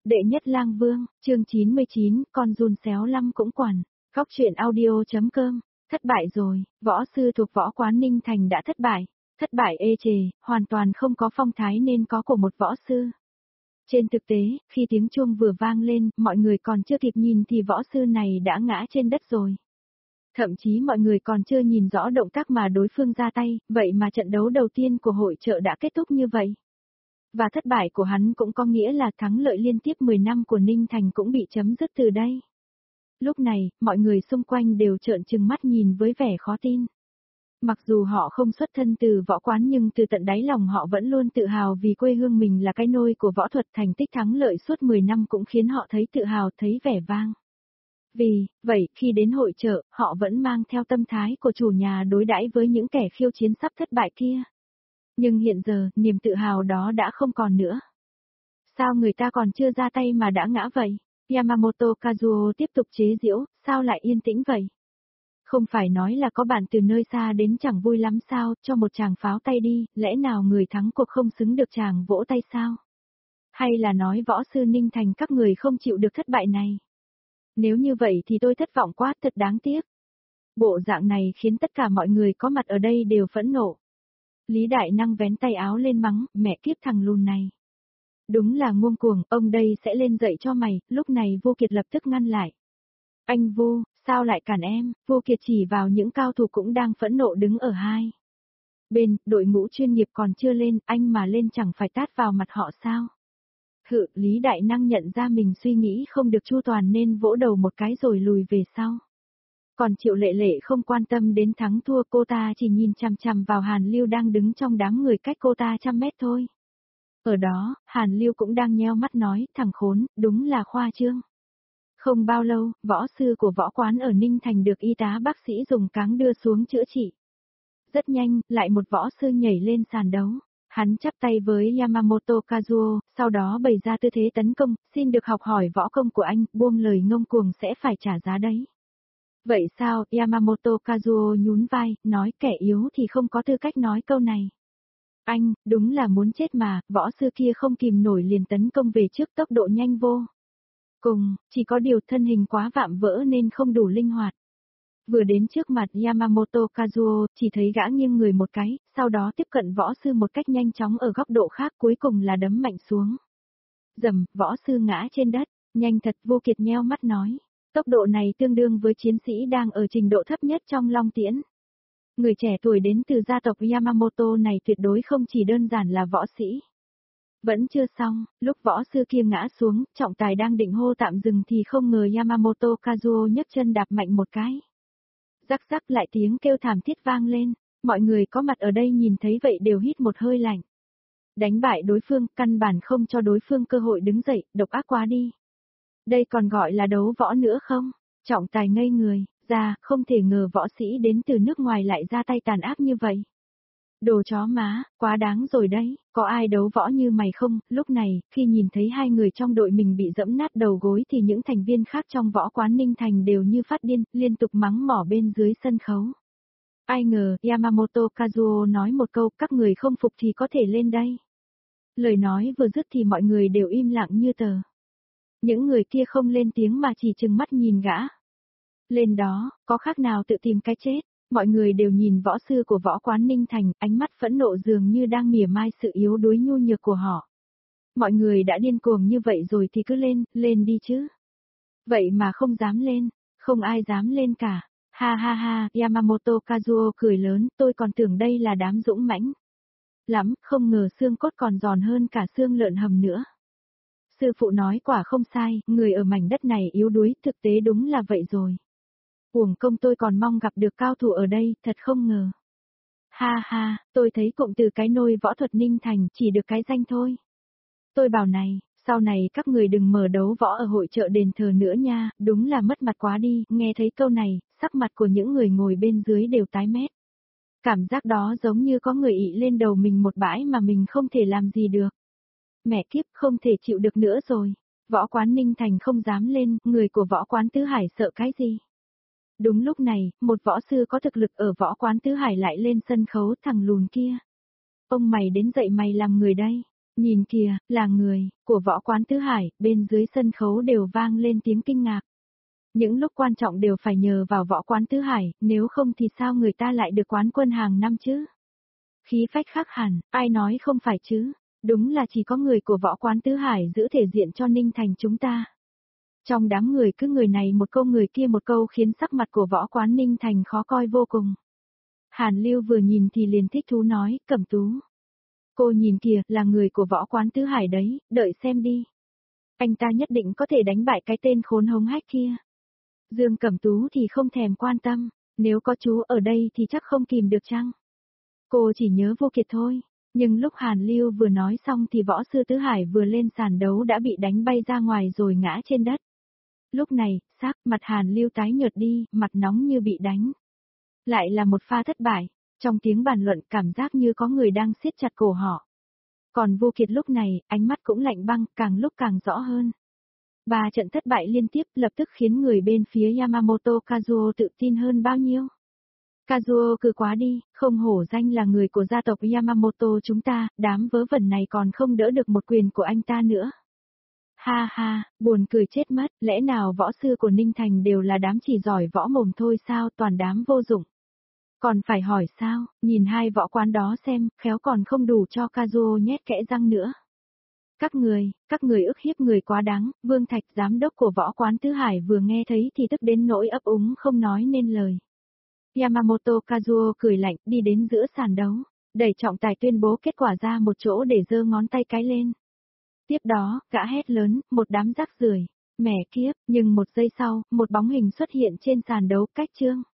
Đệ nhất lang vương, chương 99, con giun xéo lăm cũng quản. Góc truyện audio.com. Thất bại rồi, võ sư thuộc võ quán Ninh Thành đã thất bại. Thất bại ê chề, hoàn toàn không có phong thái nên có của một võ sư. Trên thực tế, khi tiếng chuông vừa vang lên, mọi người còn chưa kịp nhìn thì võ sư này đã ngã trên đất rồi. Thậm chí mọi người còn chưa nhìn rõ động tác mà đối phương ra tay, vậy mà trận đấu đầu tiên của hội chợ đã kết thúc như vậy. Và thất bại của hắn cũng có nghĩa là thắng lợi liên tiếp 10 năm của Ninh Thành cũng bị chấm dứt từ đây. Lúc này, mọi người xung quanh đều trợn trừng mắt nhìn với vẻ khó tin. Mặc dù họ không xuất thân từ võ quán nhưng từ tận đáy lòng họ vẫn luôn tự hào vì quê hương mình là cái nôi của võ thuật, thành tích thắng lợi suốt 10 năm cũng khiến họ thấy tự hào, thấy vẻ vang. Vì vậy, khi đến hội chợ, họ vẫn mang theo tâm thái của chủ nhà đối đãi với những kẻ khiêu chiến sắp thất bại kia. Nhưng hiện giờ, niềm tự hào đó đã không còn nữa. Sao người ta còn chưa ra tay mà đã ngã vậy? Yamamoto Kazuo tiếp tục chế giễu, sao lại yên tĩnh vậy? Không phải nói là có bạn từ nơi xa đến chẳng vui lắm sao, cho một chàng pháo tay đi, lẽ nào người thắng cuộc không xứng được chàng vỗ tay sao? Hay là nói võ sư Ninh Thành các người không chịu được thất bại này? Nếu như vậy thì tôi thất vọng quá, thật đáng tiếc. Bộ dạng này khiến tất cả mọi người có mặt ở đây đều phẫn nộ. Lý Đại Năng vén tay áo lên mắng, mẹ kiếp thằng lùn này. Đúng là ngông cuồng, ông đây sẽ lên dạy cho mày, lúc này Vô Kiệt lập tức ngăn lại. Anh Vô, sao lại cản em? Vô Kiệt chỉ vào những cao thủ cũng đang phẫn nộ đứng ở hai bên, đội ngũ chuyên nghiệp còn chưa lên, anh mà lên chẳng phải tát vào mặt họ sao? Lý Đại Năng nhận ra mình suy nghĩ không được chu toàn nên vỗ đầu một cái rồi lùi về sau. Còn Triệu Lệ Lệ không quan tâm đến thắng thua, cô ta chỉ nhìn chằm chằm vào Hàn Lưu đang đứng trong đám người cách cô ta 100 mét thôi. Ở đó, Hàn Lưu cũng đang nheo mắt nói, thằng khốn, đúng là khoa trương. Không bao lâu, võ sư của võ quán ở Ninh Thành được y tá bác sĩ dùng cáng đưa xuống chữa trị. Rất nhanh, lại một võ sư nhảy lên sàn đấu. Hắn chắp tay với Yamamoto Kazuo, sau đó bày ra tư thế tấn công, xin được học hỏi võ công của anh, buông lời ngông cuồng sẽ phải trả giá đấy. Vậy sao, Yamamoto Kazuo nhún vai, nói kẻ yếu thì không có tư cách nói câu này. Anh, đúng là muốn chết mà, võ sư kia không kìm nổi liền tấn công về trước tốc độ nhanh vô cùng, chỉ có điều thân hình quá vạm vỡ nên không đủ linh hoạt. Vừa đến trước mặt Yamamoto Kazuo, chỉ thấy gã nghiêng người một cái, sau đó tiếp cận võ sư một cách nhanh chóng ở góc độ khác, cuối cùng là đấm mạnh xuống. Dầm, võ sư ngã trên đất, nhanh thật. Vô Kiệt nheo mắt nói. Tốc độ này tương đương với chiến sĩ đang ở trình độ thấp nhất trong Long Tiễn. Người trẻ tuổi đến từ gia tộc Yamamoto này tuyệt đối không chỉ đơn giản là võ sĩ. Vẫn chưa xong, lúc võ sư kia ngã xuống, trọng tài đang định hô tạm dừng thì không ngờ Yamamoto Kazuo nhấc chân đạp mạnh một cái. Rắc rắc lại tiếng kêu thảm thiết vang lên, mọi người có mặt ở đây nhìn thấy vậy đều hít một hơi lạnh. Đánh bại đối phương, căn bản không cho đối phương cơ hội đứng dậy, độc ác quá đi. Đây còn gọi là đấu võ nữa không? Trọng tài ngây người, ra, không thể ngờ võ sĩ đến từ nước ngoài lại ra tay tàn ác như vậy. Đồ chó má, quá đáng rồi đấy, có ai đấu võ như mày không? Lúc này, khi nhìn thấy hai người trong đội mình bị dẫm nát đầu gối thì những thành viên khác trong võ quán Ninh Thành đều như phát điên, liên tục mắng mỏ bên dưới sân khấu. Ai ngờ, Yamamoto Kazuo nói một câu, các người không phục thì có thể lên đây. Lời nói vừa dứt thì mọi người đều im lặng như tờ. Những người kia không lên tiếng mà chỉ trừng mắt nhìn gã. Lên đó, có khác nào tự tìm cái chết. Mọi người đều nhìn võ sư của võ quán Ninh Thành, ánh mắt phẫn nộ dường như đang mỉa mai sự yếu đuối nhu nhược của họ. Mọi người đã điên cuồng như vậy rồi thì cứ lên, lên đi chứ. Vậy mà không dám lên, không ai dám lên cả. Ha ha ha, Yamamoto Kazuo cười lớn, tôi còn tưởng đây là đám dũng mãnh lắm, không ngờ xương cốt còn giòn hơn cả xương lợn hầm nữa. Sư phụ nói quả không sai, người ở mảnh đất này yếu đuối, thực tế đúng là vậy rồi. Uổng công tôi còn mong gặp được cao thủ ở đây, thật không ngờ. Ha ha, tôi thấy cụm từ cái nôi võ thuật Ninh Thành chỉ được cái danh thôi. Tôi bảo này, sau này các người đừng mở đấu võ ở hội chợ đền thờ nữa nha, đúng là mất mặt quá đi. Nghe thấy câu này, sắc mặt của những người ngồi bên dưới đều tái mét. Cảm giác đó giống như có người ị lên đầu mình một bãi mà mình không thể làm gì được. Mẹ kiếp, không thể chịu được nữa rồi. Võ quán Ninh Thành không dám lên, người của võ quán Tứ Hải sợ cái gì? Đúng lúc này, một võ sư có thực lực ở võ quán Tứ Hải lại lên sân khấu, thằng lùn kia. Ông mày đến dậy mày làm người đây. Nhìn kìa, là người, của võ quán Tứ Hải, bên dưới sân khấu đều vang lên tiếng kinh ngạc. Những lúc quan trọng đều phải nhờ vào võ quán Tứ Hải, nếu không thì sao người ta lại được quán quân hàng năm chứ? Khí phách khác hẳn, ai nói không phải chứ? Đúng là chỉ có người của võ quán Tứ Hải giữ thể diện cho Ninh Thành chúng ta. Trong đám người cứ người này một câu người kia một câu khiến sắc mặt của võ quán Ninh Thành khó coi vô cùng. Hàn Lưu vừa nhìn thì liền thích thú nói, Cẩm Tú. Cô nhìn kìa, là người của võ quán Tứ Hải đấy, đợi xem đi. Anh ta nhất định có thể đánh bại cái tên khốn hống hách kia. Dương Cẩm Tú thì không thèm quan tâm, nếu có chú ở đây thì chắc không kìm được chăng? Cô chỉ nhớ Vô Kiệt thôi, nhưng lúc Hàn Lưu vừa nói xong thì võ sư Tứ Hải vừa lên sàn đấu đã bị đánh bay ra ngoài rồi ngã trên đất. Lúc này, sắc mặt Hàn Lưu tái nhợt đi, mặt nóng như bị đánh. Lại là một pha thất bại, trong tiếng bàn luận cảm giác như có người đang siết chặt cổ họ. Còn Vô Kiệt lúc này, ánh mắt cũng lạnh băng, càng lúc càng rõ hơn. Ba trận thất bại liên tiếp lập tức khiến người bên phía Yamamoto Kazuo tự tin hơn bao nhiêu. Kazuo cứ quá đi, không hổ danh là người của gia tộc Yamamoto chúng ta, đám vớ vẩn này còn không đỡ được một quyền của anh ta nữa. Ha ha, buồn cười chết mất, lẽ nào võ sư của Ninh Thành đều là đám chỉ giỏi võ mồm thôi sao, toàn đám vô dụng. Còn phải hỏi sao, nhìn hai võ quán đó xem, khéo còn không đủ cho Kazuo nhét kẽ răng nữa. Các người ức hiếp người quá đáng, Vương Thạch giám đốc của võ quán Tứ Hải vừa nghe thấy thì tức đến nỗi ấp úng không nói nên lời. Yamamoto Kazuo cười lạnh đi đến giữa sàn đấu, đẩy trọng tài tuyên bố kết quả ra một chỗ để giơ ngón tay cái lên. Tiếp đó, gã hét lớn, một đám rác rưởi, mẻ kiếp, nhưng một giây sau, một bóng hình xuất hiện trên sàn đấu cách Trương.